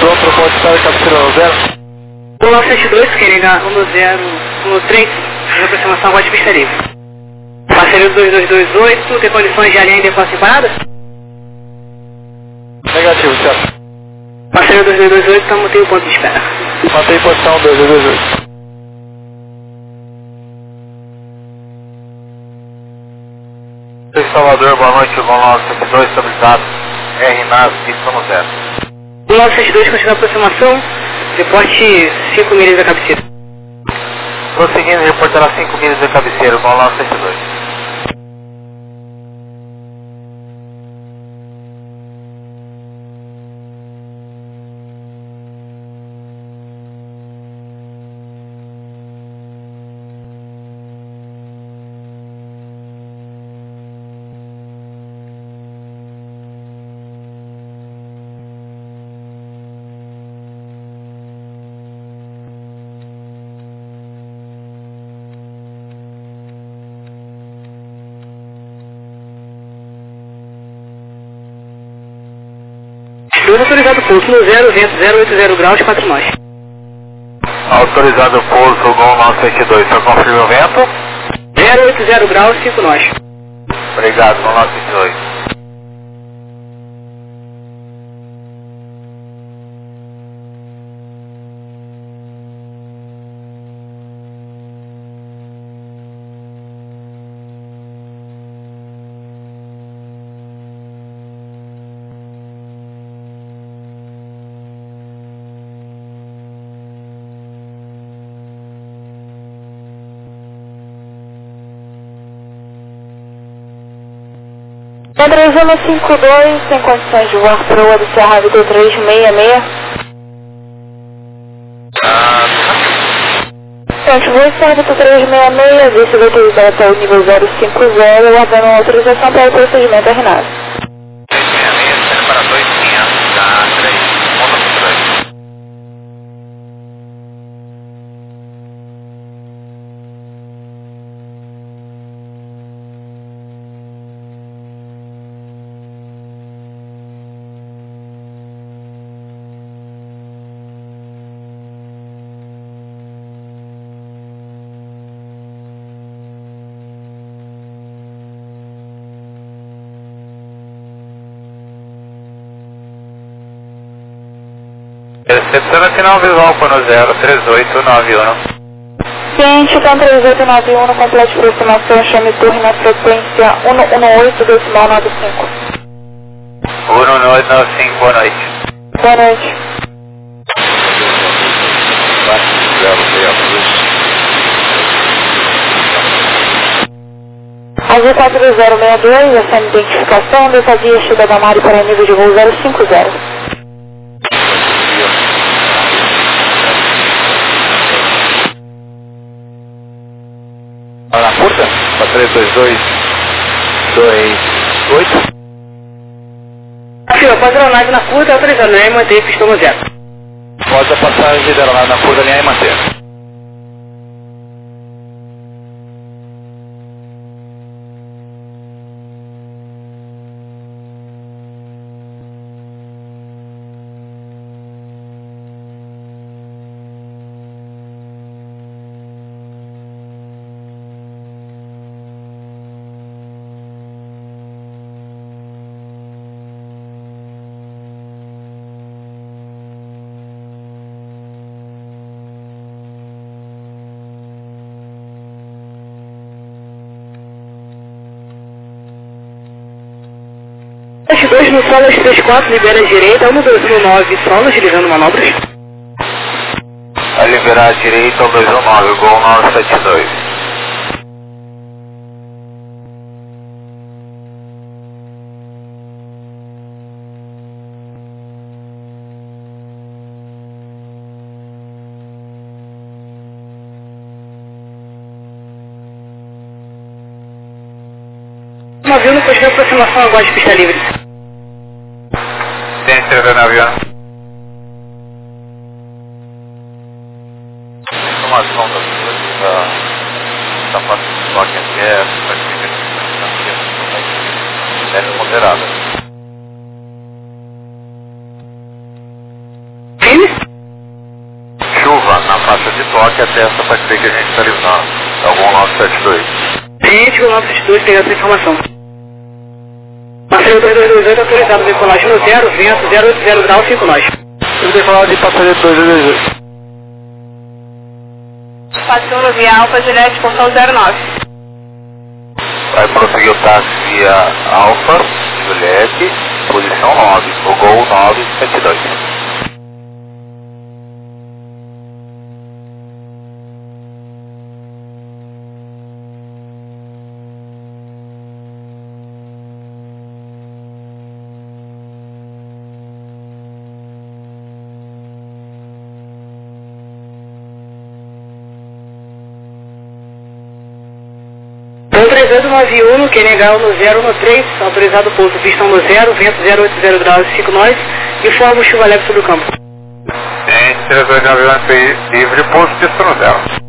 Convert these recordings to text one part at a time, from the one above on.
Pronto, pode estar a cabeceira no 0. O 972, quer ligar 1013, aproximação agora de pista livre. Parceiro 2228, tem condições de alinhar em depósito separado? Negativo, certo. Parceiro 2228, estamos tem o ponto de espera. Mantém posição 2228. Salvador, boa noite, voo 972, estabilizado, RNAS, pista no 0. O 972, continua a aproximação, reporte 5 milhas da cabeceira. Prosseguindo, reportará 5 milhas da cabeceira, voo 972. Dois autorizado pulso no 0, vento 080 graus, 4 nós. Autorizado pouso, gol 972, só confirma o vento? 080 graus, 5 nós. Obrigado, gol 972. André 52, tem condições de voar para o do Serra Vitor 366. Pronto, voo Serra Vitor 366, vice autorizado até o nível 050, aguardando uma autorização para o procedimento RNAV. 366, para 2500, tá 3, ponto 2. Recepção final visual para o 03891. Ciente, com 3891, no complexo de aproximação, chame torre na frequência 118 decimal 95. 1895, boa noite. Boa noite. Azul 4062, essa identificação, desadia Chida da Mari para nível de voo 050. Na curta, para 32228. Afirma, pode aeronave na curta, autorizado, né? E manter pista no 0. Pode a passagem da aeronave na curta, linha e manter. As 2 no solo, as 34, libera a direita, 1219, solo, utilizando manobras. A liberar a direita ao 219, gol 972. Navio no posto de aproximação agora de pista livre. Tem escrever no avião. Informação da parte do estoque aqui é moderada. taxa de toque até essa parceria que a gente está levando. É o 1972. Gente, o 972 pegando essa informação. Passageiro 2228 autorizado, decolagem no 0, vento 080 graus, 5 nós. Eu decolagem de passageiro 2228. Passando via Alfa Juliette, portão 09. Vai prosseguir o táxi via Alfa, Juliette, posição 9, o Gol 972. Então 3891, que legal no 013, autorizado pouso, pistão no 0, vento 080 graus, 5 nós, informa o chuva leve sobre o campo. Gente, 3891 livre, pouso, pistão no 0.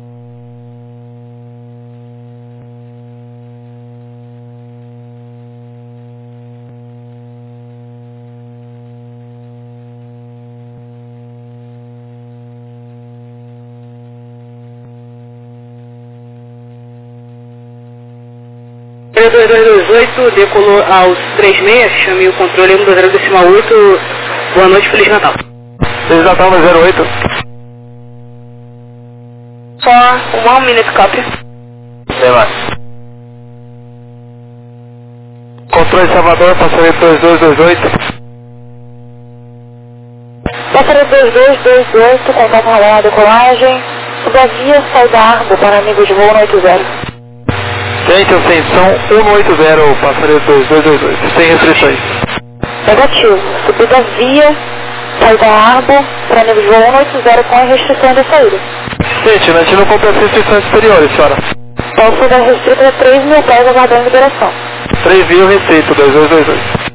Então 2228, decolou aos 36, chamei o controle 120,8, boa noite, Feliz Natal. Feliz Natal no 08. For 1 minute copy. Tem mais. Controle Salvador, passageiro 2228. Passageiro 2228, contato radar na decolagem. Subavia, sai da Arbo para amigo de voo no 80. Gente, ascensão 180, passageiro 2228, sem restrições. Negativo. Subida via, sai da Arbo para amigo de voo 180 com as restrições da saída. Gente, a gente não compra as restrições superiores, senhora. Posso dar restrita a 3.000 pés aguardando liberação. 3.000 restrito, 2228.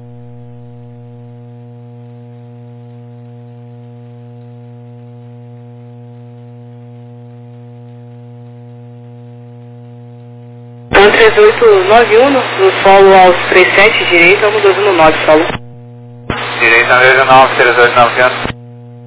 Então 3891, no solo aos 37, direita, 121 solo. Direita 99, 3891.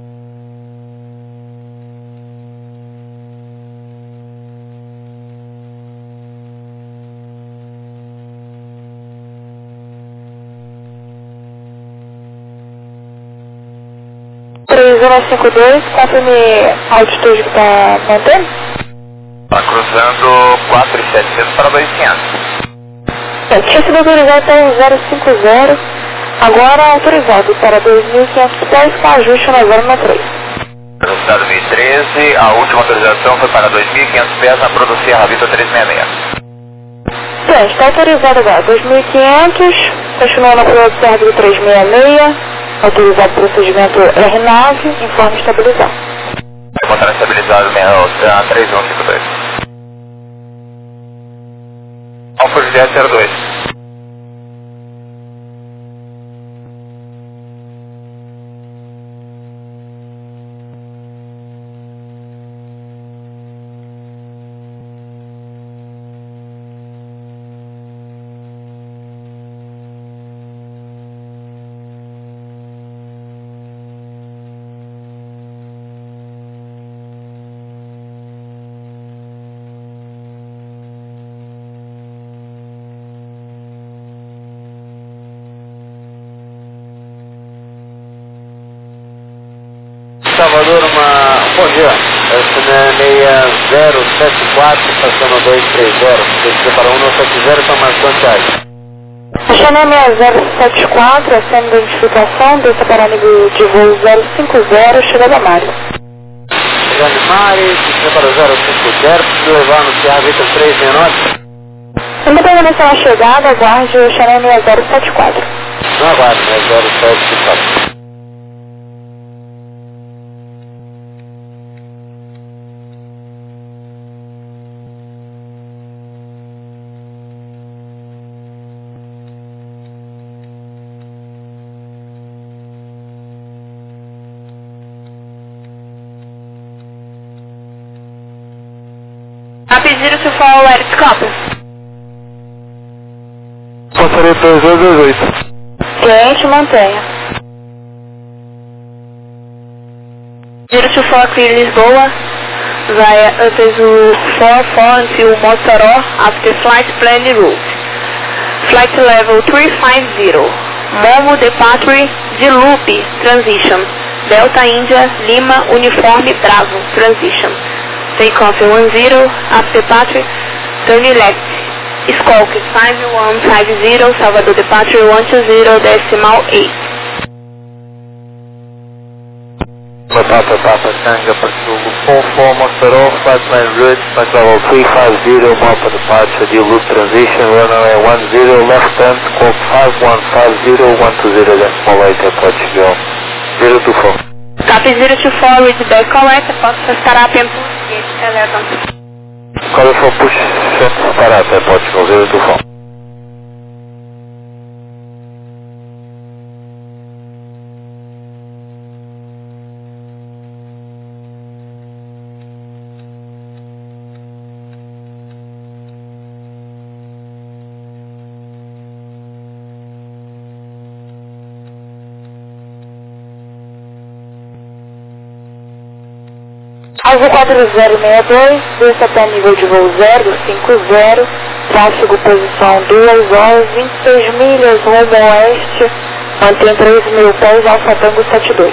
Confirme a altitude que está mantendo. Está cruzando 4.700 para 2.500. Tinha sido autorizado até 050, agora autorizado para 2.500 pés com ajuste na 093. Velocidade 2013, a última autorização foi para 2.500 pés na Prodo Sierra Vitor 366. Gente, está autorizado agora 2.500, continua na Prodo Sierra Vitor 366, autorizado procedimento R9, informe estabilizado. Encontrar estabilizado 3152. Alfa Juliette 02. Salvador, bom dia. SN6074, passando 230. Desceu para 170, está marcando Thiago. Chanel 6074, acende a identificação, desça para amigo de voo 050, chegada a Mário. Chegando Mário, desceu para 050, precisa levar no Sierra Vitor 369. Ainda permaneceu na chegada, aguarde o Chanel 6074. Não aguarde, 074. A pedir se for o Eriscope. Passaria 2228. Cliente, mantenha. 024 clear Lisboa via Atezu 44 until Mossoró after flight planned route. Flight level 350, Momo departure de Loop, transition. Delta India, Lima, Uniforme, Bravo, transition. Takeoff 10, after departure, turn left. Squawk 5150, Salvador departure 120, decimal 8. Papa Tango Pursuit 44 Mossoró, flight plan route, flight level 350, Mopa departure, de Loop transition, runway 10, left turn, squawk 5150, 120, decimal 8, Portugal. 024. Copy 024, read back correct, posso estar up and push gate 11. Call for push, start up, Portugal, 024. Alvo 4062, desça até nível de voo 050, tráfego posição 2 horas, 26 milhas, rumo oeste, mantém 3.000 pés, Alfa Tango 72.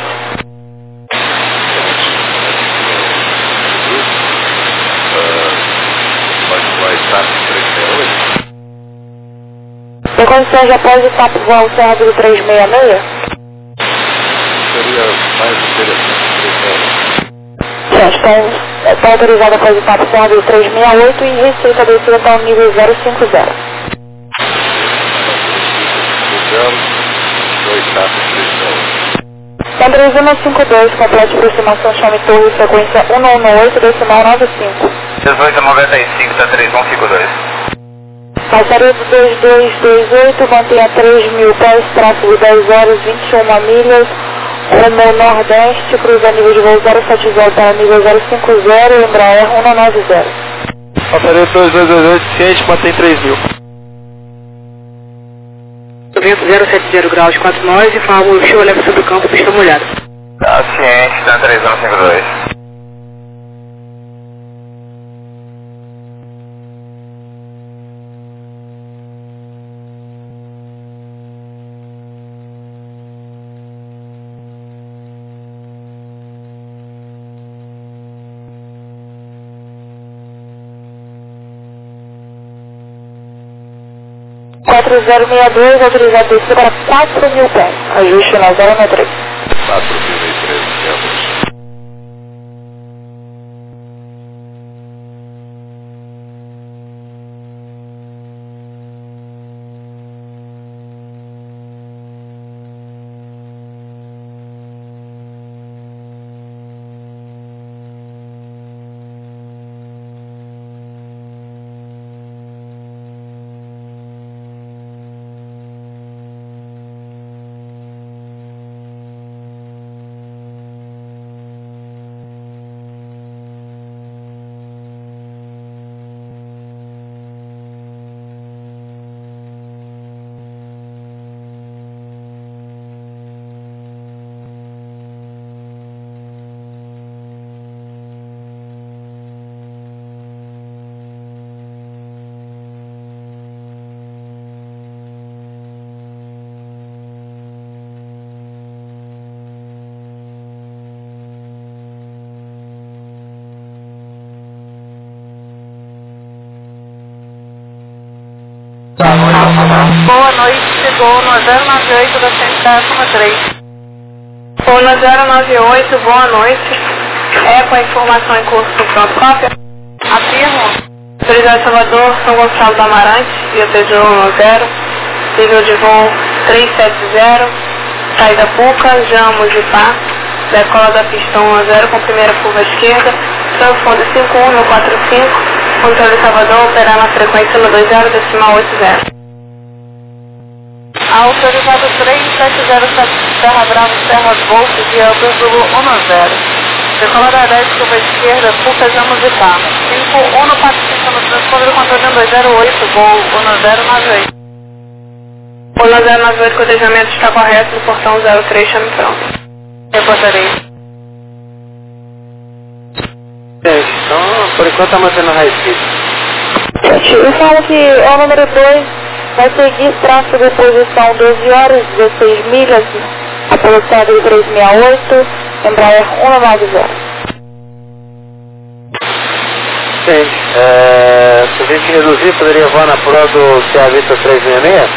Tem condições de após o TAP voo Serra do 366? Seria mais interessante 366. Está autorizada após o TAP Serra do 368 e receita descida para o nível 050. Andrezina 52, complete aproximação Chame Torre, frequência 118, decimal 95. 1895, tá 3152. Passaria do 2228, mantenha 3.000 pés, tráfego 10 horas, 21 milhas, rumo nordeste, cruza nível de voo 070 para nível 050, Embraer 190. Passaria 2228, ciente, mantém 3.000. Vento 070 graus 4 nós, informa o show leva sobre o campo, pista molhada. Tá ciente, tá 3152. .4062, autorizado descer para 4.000 pés, ajuste na 093. 4003, certo. Boa noite, chegou no 098 da 110,3. Ou no 098, boa noite. É com a informação em curso do pronto cópia. Afirmo. Autorizado Salvador, São Gonçalo do Amarante, via Peugeot 10, nível de voo 370, saída Puca, Jamos e Pá, decola da pista 10 com primeira curva esquerda, transponde 51045, controle Salvador, operar na frequência no 20, decimal 80. Autorizado 3707 Serra Bravo, Serra Golf, via Zulu 10. Decola da 10, curva esquerda, Puca, Jamos e Pá. 5145 no transponder, controle 208, voo 1098. 1098, o cotejamento está correto no portão 03, chame pronto. Reportarei. Por enquanto está mantendo high speed. Gente, eu falo que o número 2 vai seguir tráfego posição 12 horas, 16 milhas, a velocidade 368, Embraer 190. Sim, se a gente reduzir, poderia voar na prova do CA Vista 366?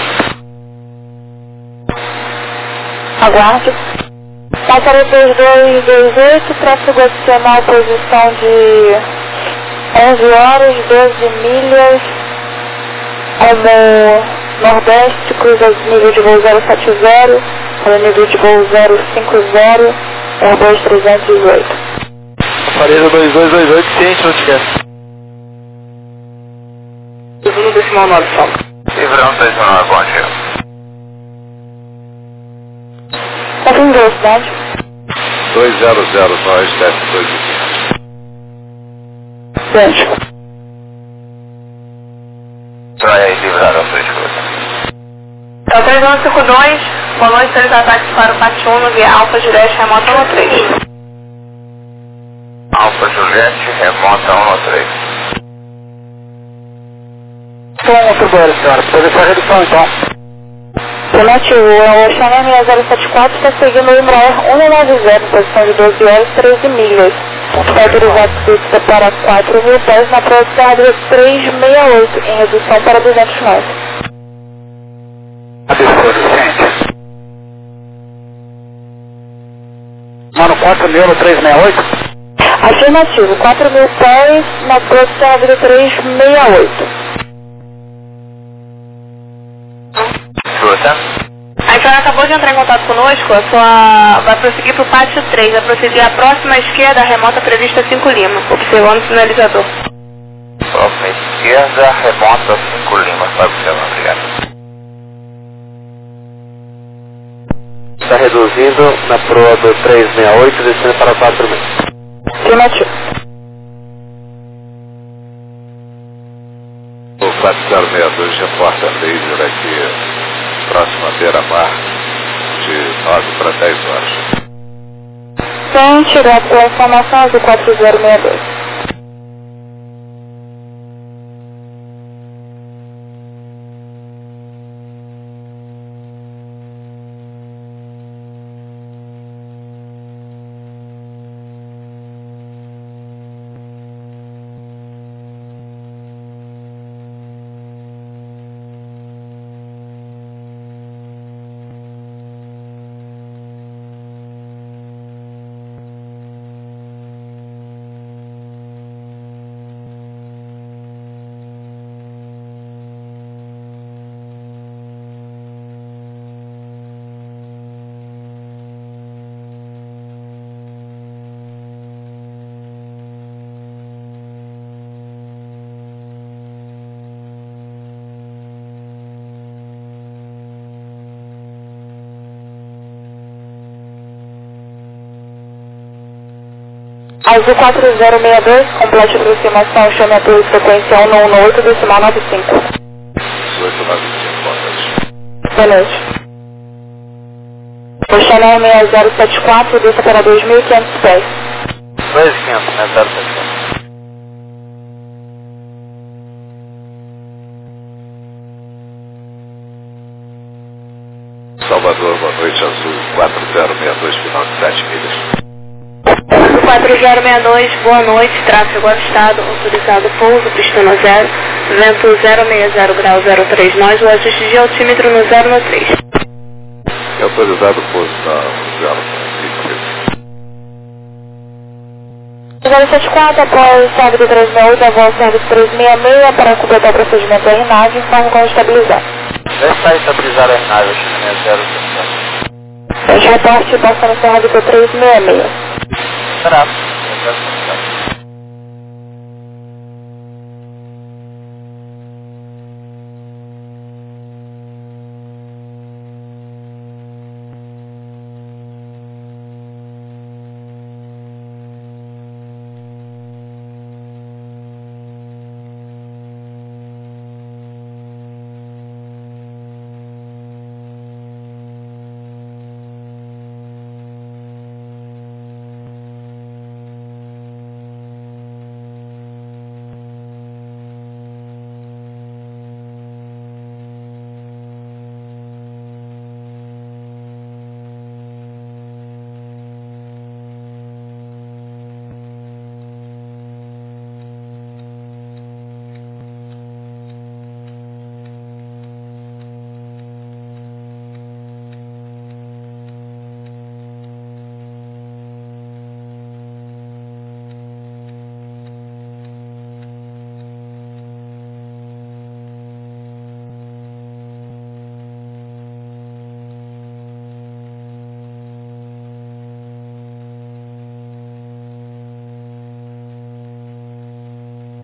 Aguarde. Passaria 2228, tráfego adicional, posição de 11 horas, 12 milhas, rumo nordeste, cruza nível de voo 070, nível de voo 050, Airbus 318. Aparelho 2228, ciente, não te quer. No decimal 9, só. Livrão 39, bom dia. Tá em velocidade? 200, nós, desce 2,500. Gente. Trai aí, livraram a sua escuta. Então, 3152, boa noite, 3 ataques para o Pátio 1, via Alfa Juliette, remota 13. Alfa Juliette, remota 113. Muito bom, senhora. Pode deixar a redução, então. Afirmativo, o Chanel 6074 está seguindo o Embraer 190, posição de 12 horas, 13 milhas. É autorizado pista para 4.000 pés na velocidade 368, em redução para 200 metros. Suficiente. Mano, 4.000 no 368? Afirmativo, 4.000 pés na velocidade 368. Escuta. A senhora acabou de entrar em contato conosco, a sua vai prosseguir para o pátio 3, vai prosseguir a próxima esquerda, a remota prevista 5 Lima, observando o sinalizador. Próxima esquerda, remota 5 Lima, está observando, obrigado. Está reduzindo na proa do 368, descendo para 4.000. Afirmativo. O 4062 reporta a laser aqui, próxima beira-mar, de 9 para 10 horas. Sem tirar pela informação do 4062. Azul 4062, complete a aproximação, chame a torre de frequência 118, decimal 95. 1895, boa noite. Boa noite. O Chanel 6074, desça para 2.500 pés. 2.500, né? 0.700. Salvador, boa noite, Azul 4062, final de 7 milhas. 4062, boa noite, tráfego avistado, autorizado pouso, pistona 0, vento 060 grau 03 nós, o ajuste de altímetro no 013. É autorizado o pouso na 073. 074, após o do 368, a volta serviço 366, para completar o procedimento da aeronave, informe como estabilizar. Já está estabilizada a aeronave, China 070. Este reporte passa no serviço 366. Será?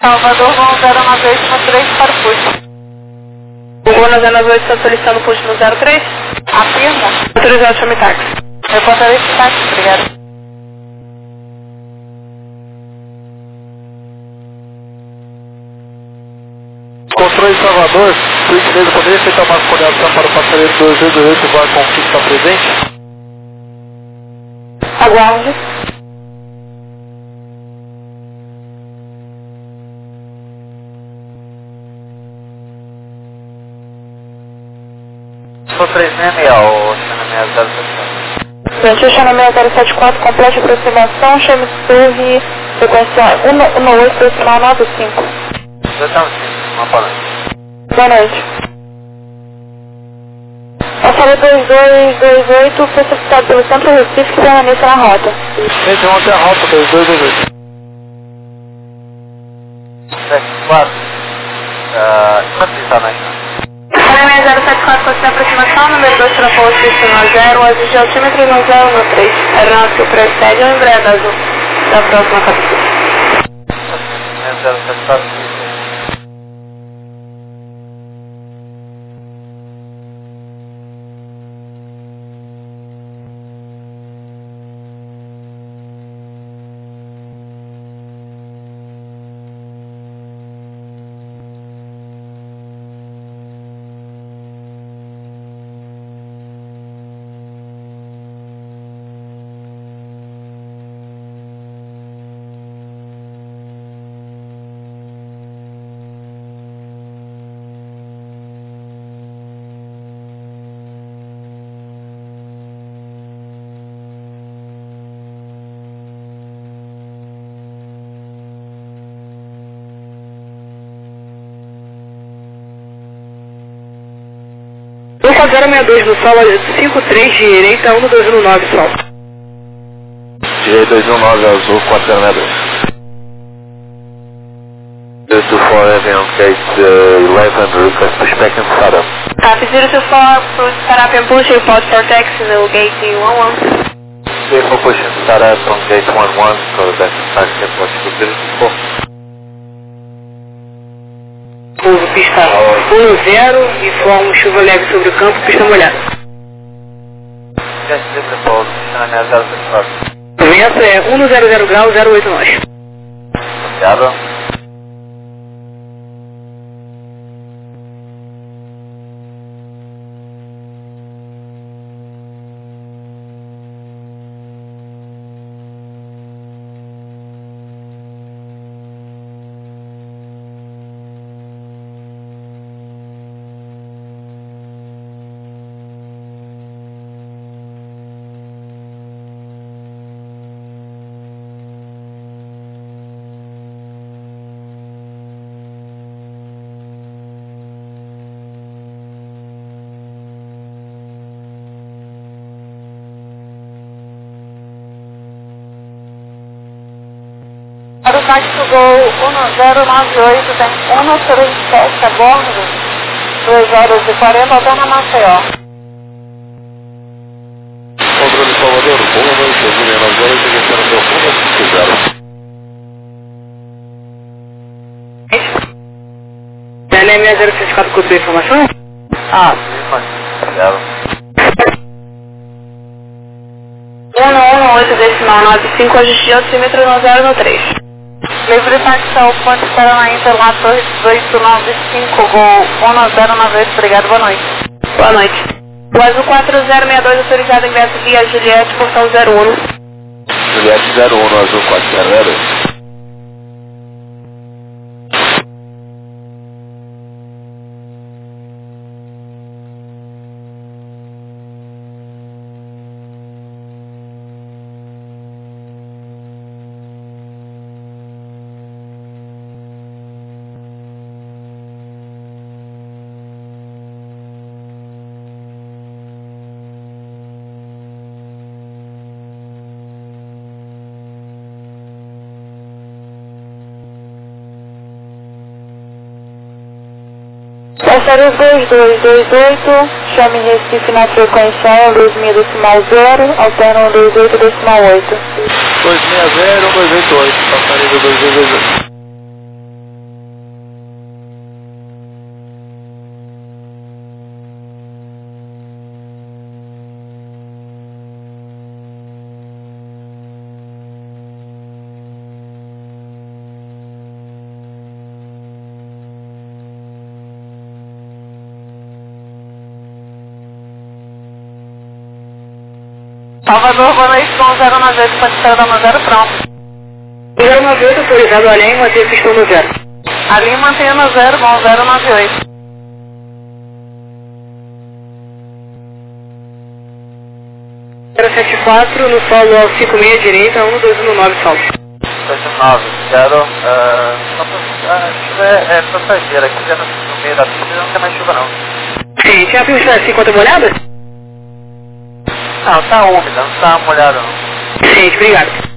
Salvador, vão 09813 para o push. O voo na 098 está solicitando push no 03? Afirma. Autorizado, chame táxi. Reportarei esse táxi, obrigado. Controle Salvador, por gentileza, poderia aceitar uma coordenação para o passageiro 288 voar com o que está presente? Aguarde. Sou 366, o Xana 6074. Durante o Xana 6074, complete a aproximação, chame torre, sequência 118, decimal 95. Já estamos sim, uma boa noite. Boa noite. Passageiro 2228 foi solicitado pelo Centro Recife que permaneça na rota. Gente, vamos ter a rota 2228. 74. Quanto está na China? Xana 6074, continua a aproximação, número 2 para posto destino a 0, hoje de altímetro no 013. Aeronave que precede o embreado azul da próxima captura. 074. Alfa 062 no solo 53, direita 1219 sol. Direita 219 azul 462. 224 heavy on gate 11, request pushback and start up. Tá, 024, start up and push, report for taxi no gate 11. Vehicle push and start up on gate 11, so that's taxi report to 024. Pouso pista 10 e forma chuva leve sobre o campo, pista molhada. Vento é 100 graus 08 nós. Obrigado. Para o táxi do Gol 1098, tem 137 a bordo, 2h40, Altona Maceió. Controle Salvador, boa noite, Juliana 9 horas, chegando no fundo, 50. Daniel 6064, cultura de informação? Ah, sim, obrigado. 118 decimal 95, hoje de altímetro no 013. Livre táxi ao ponto Paraná Inter, lá torre 1895, Gol 1098, obrigado, boa noite. Boa noite. O azul 4062, autorizado ingresso via Juliette, portão 01. Juliette 01, azul 402. Passageiro 2228, chame Recife na frequência 2000 decimal 0, alterna 128 decimal 8. 260, 288, passageiro 2228. Salvador, boa noite, Gol 098, pode estar dando 0 pronto. 098 autorizado, a linha mantém pistão no 0. A linha mantém no 0, Gol 098. 074 no solo ao 56 direita, 1219 solo. 79, 0, chuva é passageira, aqui já no meio da pista não tem mais chuva não. Sim, tinha a pista 50 molhada? Não, tá úmida, não tá molhada não. Sim, obrigado.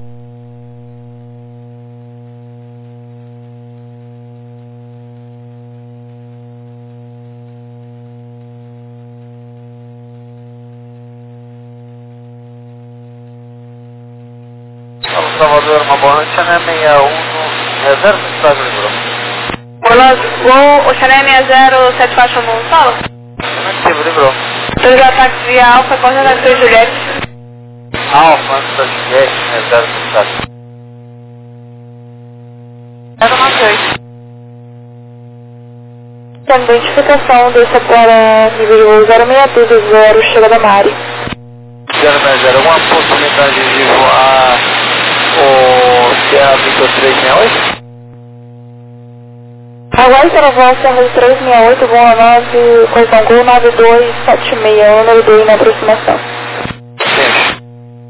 Salvador, uma boa noite, Chané 61 no reserva do Estado de Libro. Olá, Gol, Oxané 6074 no solo. Negativo, Libro. Autorizado táxi via Alfa, coordenada 3 Juliette. Alfa, antes da Juliette, reserva do Estado. 098. A identificação dessa para nível de voo 0620, chega da Mari. 060, alguma possibilidade de voar o Sierra Victor 368? Agora será voo Sierra 368, voo 9, correção Gol 9276, número D na aproximação. Sim.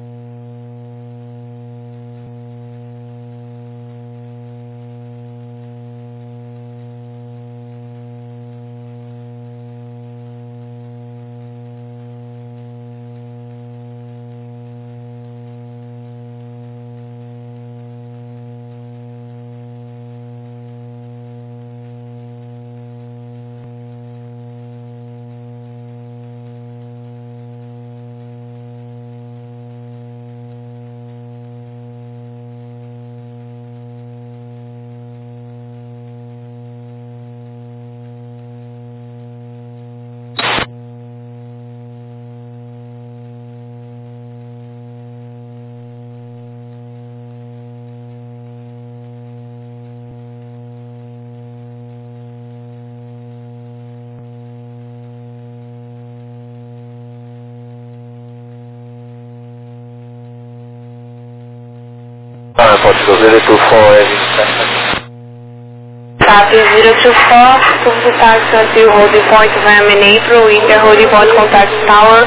Pode fazer it to 4 Copy 024, to taxi until holding point VM in April, India holding point contact tower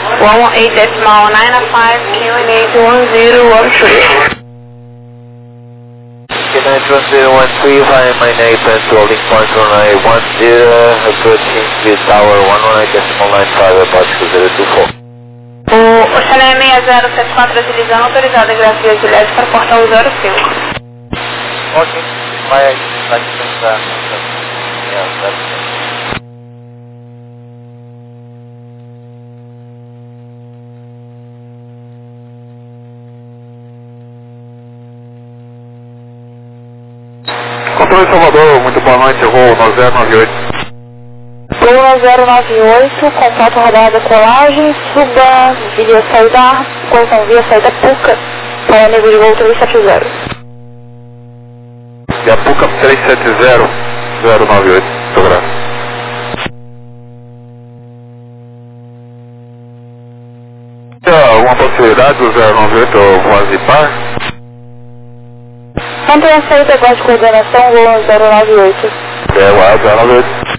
118.95, QNH 1013. QNH 1013, via my name, holding point 1910, approaching speed tower 118.95, approach 024. O Oxané 6074 utilizando autorizado graças a Juliette para portão 05. Ok, vai tentar. Controle Salvador, muito boa noite, voo 9098. Gol 098, contato rodada colagem, suba via saída, correção via saída PUCA, para nível de voo 370. E a PUCA 370, 098, muito grato. Alguma possibilidade do 098 voar zipar? Mantenha a saída igual de coordenação, Gol 098. É, o 098.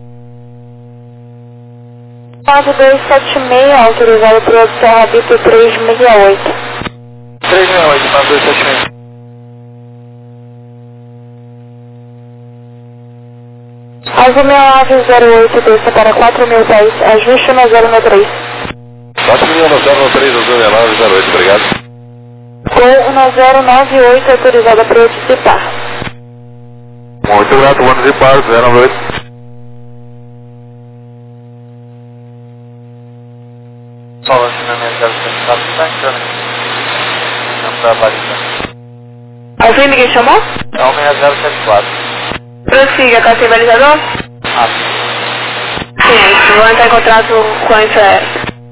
9276, autorizado para o Serra Bito 368. 368, 9276. Asa 6908, desça para 4010, ajuste no 093. 4093, 098, obrigado. Gol 1098, autorizada para antecipar. Muito grato, vamos zipar, 098. Solo aqui na minha 074, tá entrando aqui. Não tá validando. Alguém ninguém chamou? É o 6074. Prossiga, tá sem balizador? Sim, vou entrar em contrato com a Infraero.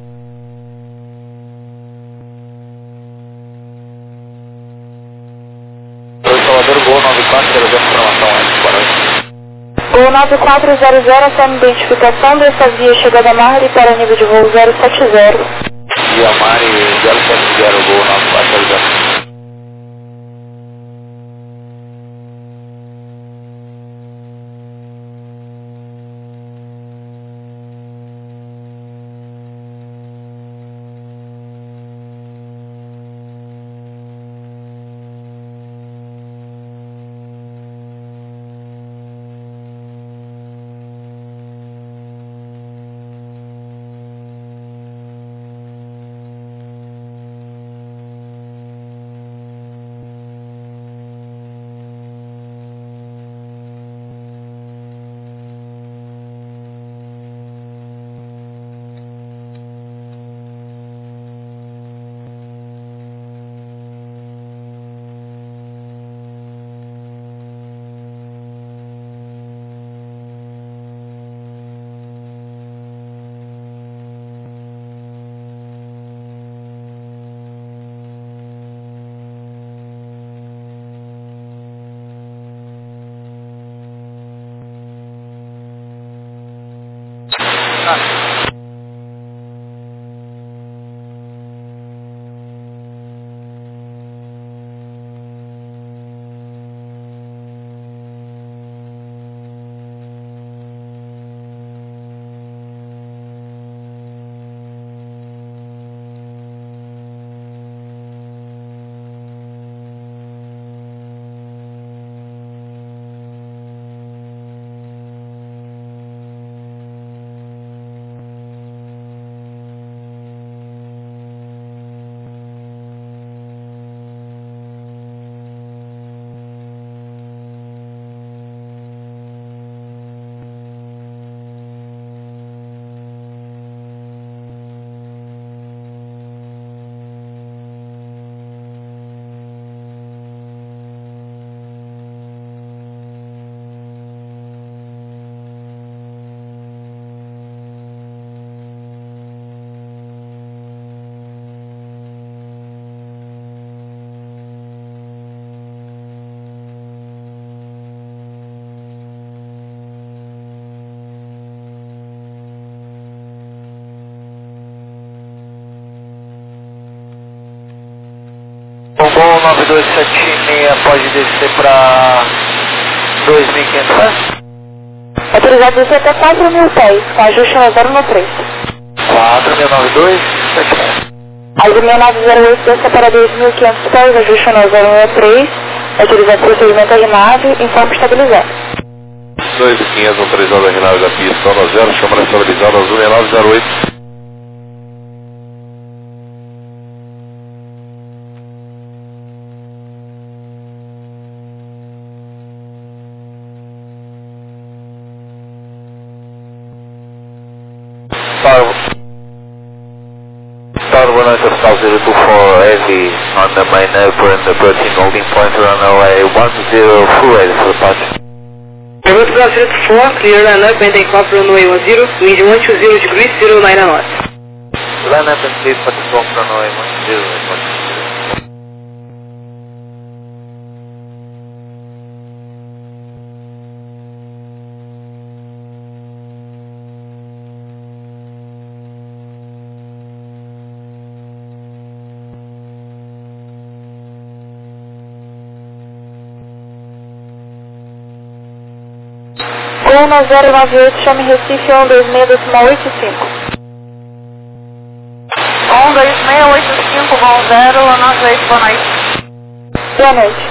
Salvador, Gol 9400, informação antes, boa noite. Gol 9400, sem identificação dessa via chegada a Marli para nível de voo 070. Via Mari 070 Gol 9 atualização. Gol 9276 pode descer para 2.500 pés? Autorizado descer até 4.000 pés, com ajuste no 013. 4.09276. Aí do 6908 desce para 2.500 pés, ajuste no 013. Autorizado procedimento de nave, informe estabilizado. 2.500 autorizado a renave da pista, zona 0, câmara estabilizada, azul 6908. Tower 1 South 024 heavy on the main airport and the approaching holding point runway 10 full ready for departure. Airport South 4, clear line up, maintain copper runway 10, wind 120 degrees, 09 knots. Line up and please for the top runway 10. Gol 098, chame Recife 126.85. 12685, voo 0, 98, boa noite. Boa noite.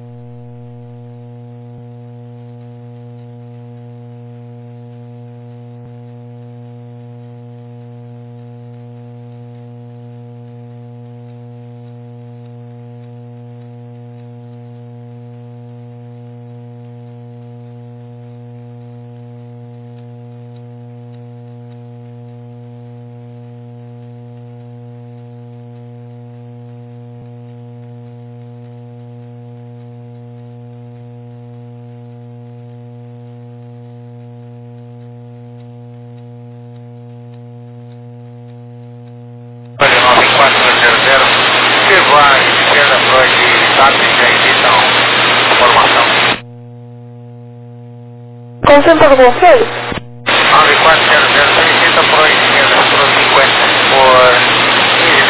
Confirma com vocês? 9400, solicita por 850 por 15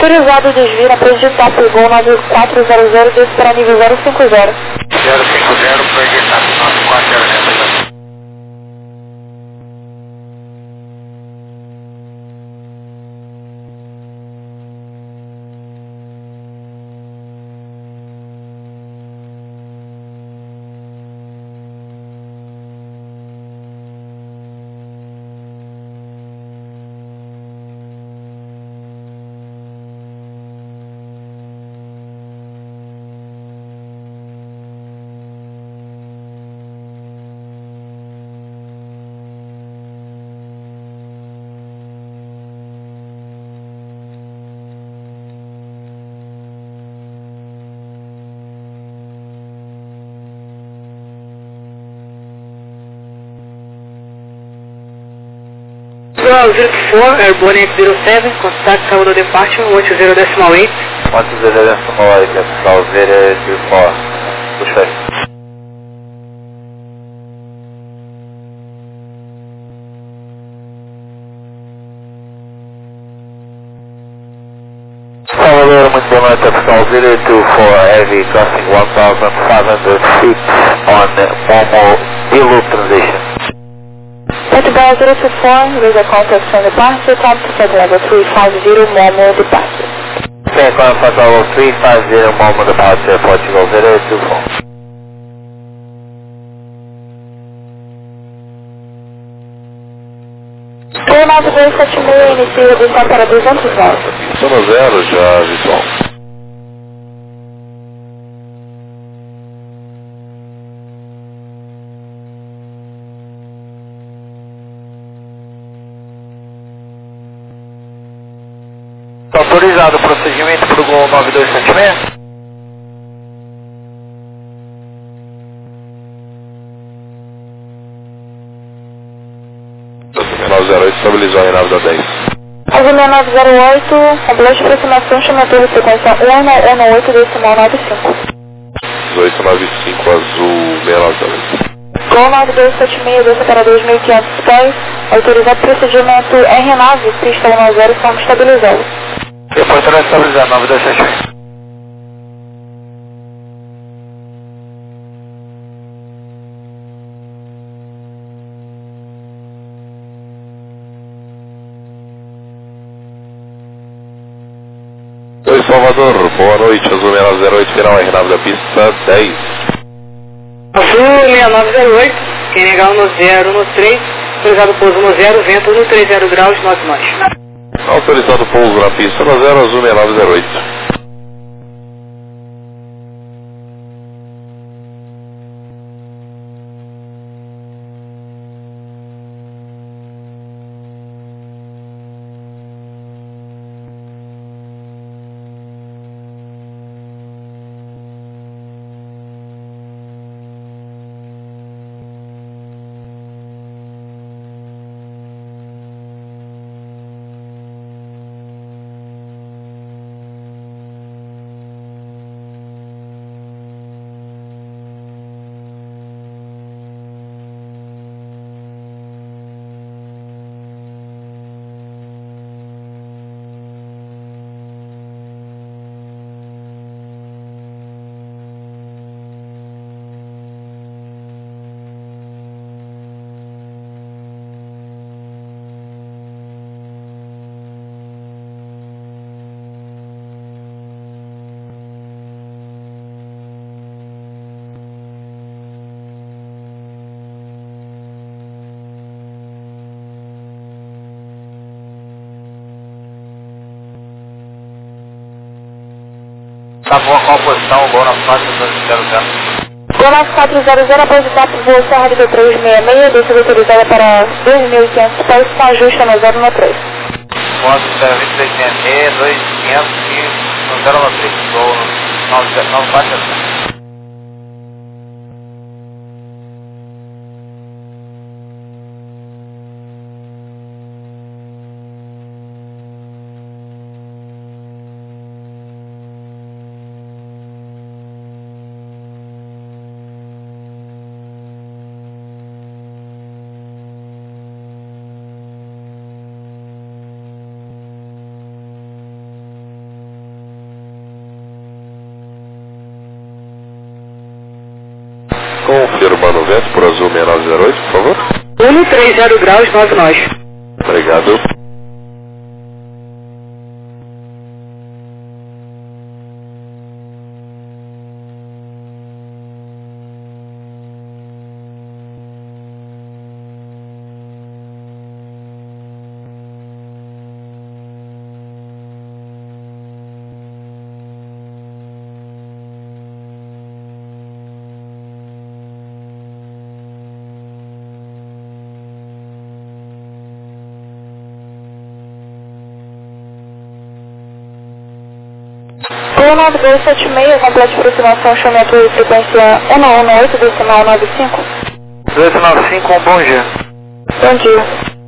Autorizado o desvio na projetar por Gol 9400 desce para nível 050. 050, projetado 9400. Well, 04, Airborne X07, contact Salvador Departure, 80.8. 10.8, capital 024. Puxa aí. Salvador, muito bom noite, capital 024, heavy, crossing 1,500 feet on Momo D-loop transition. Portugal 024, laser contact from departure, time to set level 350 Momo departure. Okay, contact level 350 Momo departure, Portugal 024. Gol 9276, inicia redução para 200 volts. Zona 0 já, visual. Autorizado o procedimento para o Gol 9276? Zona 08 estabilizou a nave da 10. Azul 6908, complexo de aproximação, chama a torre frequência 118 decimal 95. 1895 azul 6908. Gol 9276, desce para 2.500 pés, autorizado procedimento R9, pista 10, forma estabilizada. Depois será estabilizado, 9276. Oi, Salvador, boa noite, azul 6908, final R9 da pista 10. Azul 6908, quem negar no 0 no 3, autorizado pouso no 0, vento no 30 graus, 9 nós. Autorizado pouso na pista no 0, azul 6908. Tá boa qual posição, Gol 9400? Gol 9400, apresentar por voo Serra de 366, descida autorizada para 2.500 pés, com ajuste no 0 no 3. Ponto 02666, 2500 e no 0 no 3. Gol 9400. comando vento por azul 6908, por favor. 130 graus, 9 nós. Obrigado. Gol 9276, complete aproximação, chame a tua frequência 118, decimal 95. 295, bom dia. Bom dia.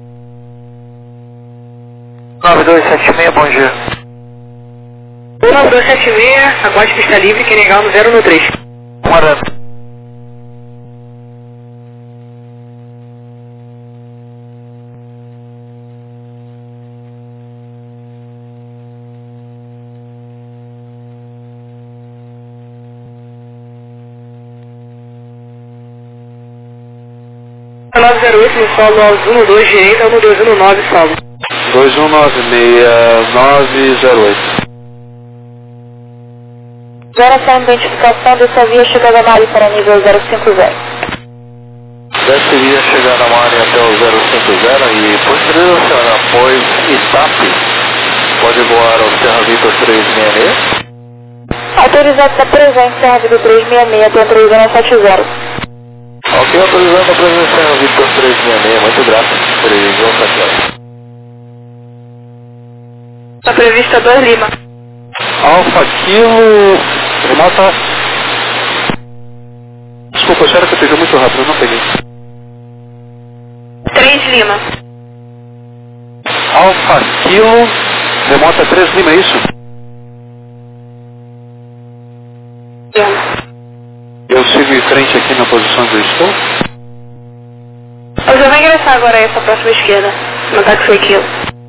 9276, bom dia. 9276, aguarde pista livre, quem negar no 013. Morando. A 908 no solo 912 direita, 1219 solo. 2196-908. Geração de identificação dessa via chegada Mari para nível 050. Dessa via chegar na área até o 050 e posterior após STAP, pode voar ao Serra Vitor 366. Autorizado da presença Serra Vitor 366, dentro do 70. Ok, autorizando a presença Serra Vitor 366, muito grato. Previsão 7 horas. Está prevista 2 Lima. Alfa Kilo, remota. Desculpa, sério que eu peguei muito rápido, eu não peguei. 3 Lima. Alfa Kilo, remota 3 Lima, é isso? Eu sigo em frente aqui na posição que eu estou. Você vai ingressar agora aí essa próxima esquerda, no táxi aquilo.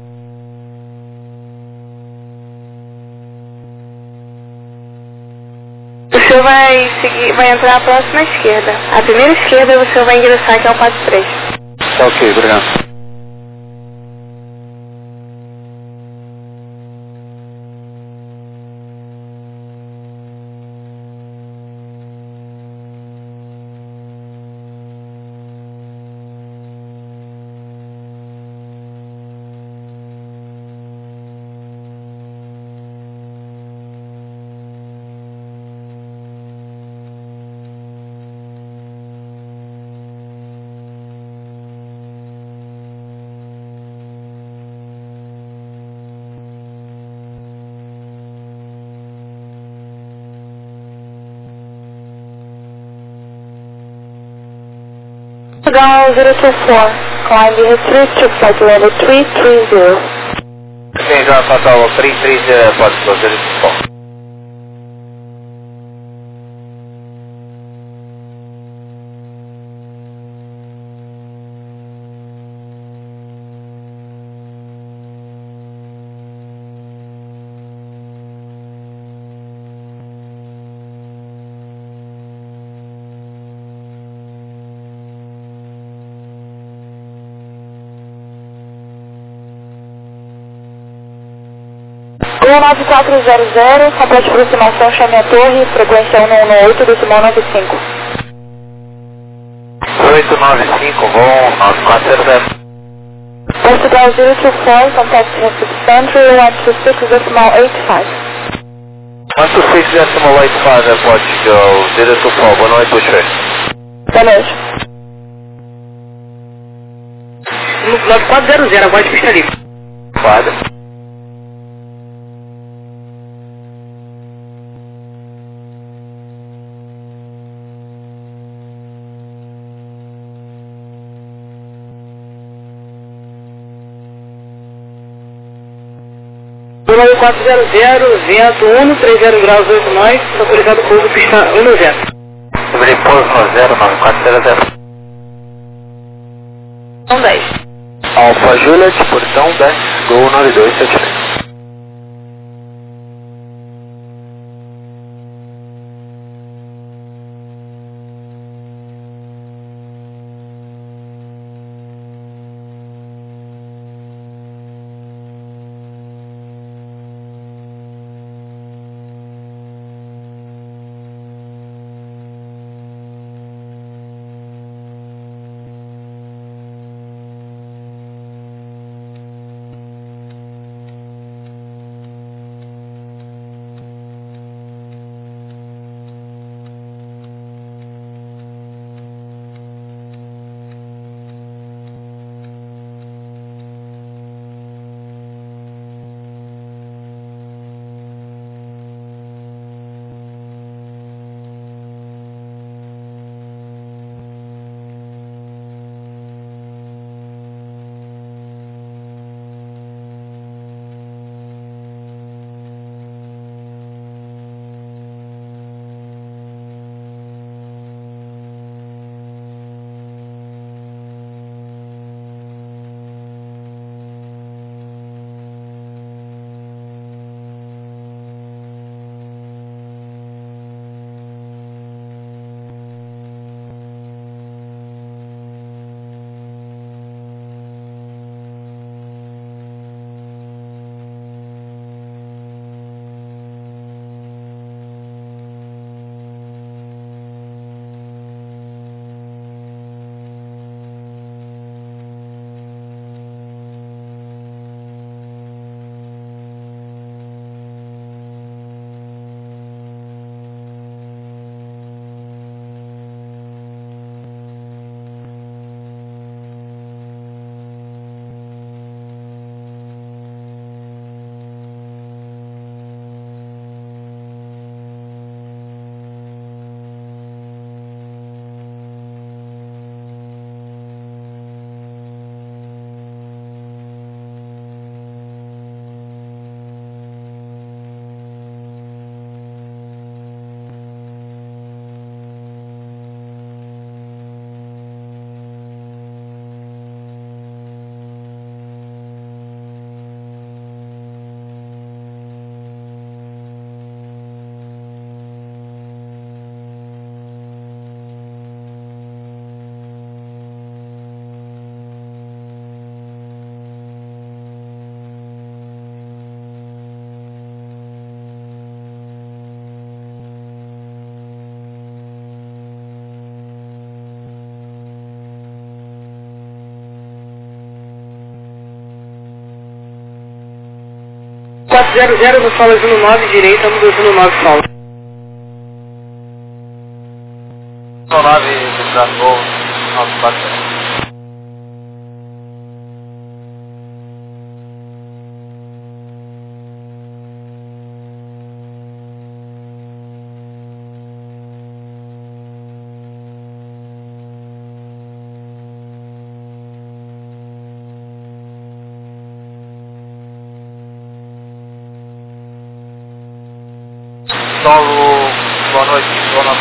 O senhor vai entrar a próxima esquerda. A primeira esquerda o senhor vai ingressar, que é o passo 3. Tá ok, obrigado. Down 024, climb the retrieve to flight level 330. Sim, já passou o 330, pode fazer isso. Gol 9400, complete aproximação, chame a torre, frequência 118, decimal 95. 895, bom, 9400. Portugal 024, contact Recife Central, 126, decimal 85. 126 decimal 85, Portugal 024, boa noite, Bushway. Boa noite. 9400, aguarde pista livre. Guarda. Número 400, vento 130 graus 8 nós, autorizado pouso pista 190. Sobre pouso no 09400. São 10. Alfa Juliet, portão 10, Gol 9273. 400 no solo 19 direita, 1219 solo. 19 de Gol, 947. Solo, boa noite, Zona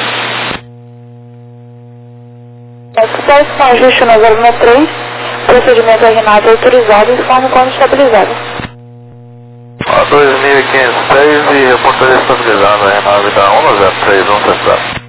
4. Sucesso com ajuste na 063, procedimento RNAV autorizado e forma quando estabilizado. A 2506 e reportaria estabilizada, RNAV da 103, vamos testar.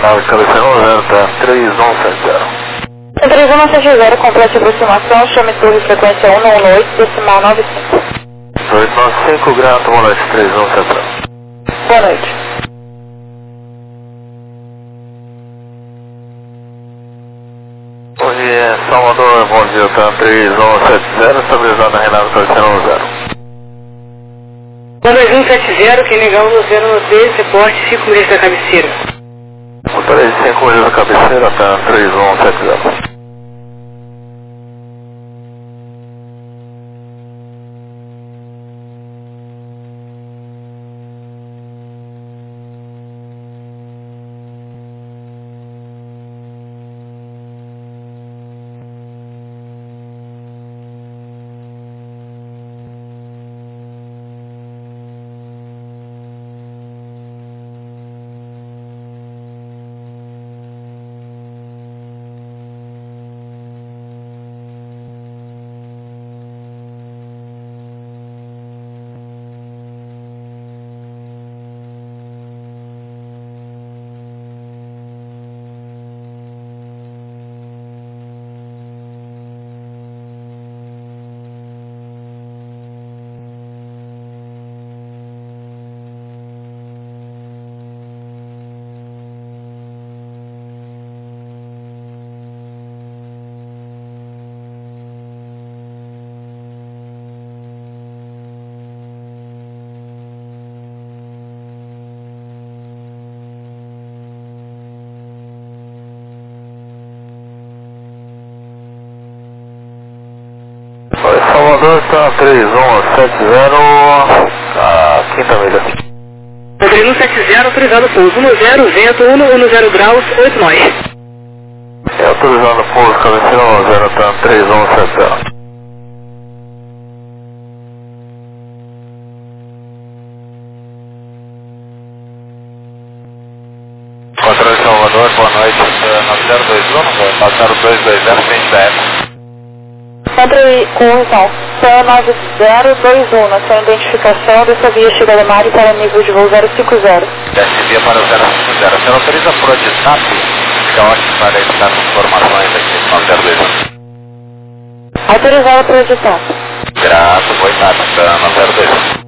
aeronave cabeceira 10, TAM 3170. 3170, complete aproximação, chame torre frequência 118, decimal 95. 895, Grato, boa noite, 3170. Boa noite. Bom dia, Salvador, bom dia, TAM 3170, estabilizado na aeronave cabeceira 10. 2170, quem negamos no 013, reporte 5 milhas da cabeceira. Motorista de 5 milhas da cabeceira, TAM 3170. Salvador, TAM 3170, a quinta milha. 3170, autorizado pouso 10, vento 110 graus, 8 nós. É autorizado pouso, cabeceira 10, TAM 3170. Controle Salvador, boa noite, 9021, passar 220, 20 da Controle correção, C9021, sem identificação dessa via chega do mar e para nível de voo 050. Desce via para o 050. Você autoriza por WhatsApp? Fica ótimo para editar as informações aqui no 021. Autorizado por WhatsApp. Grato, boa tarde, 021.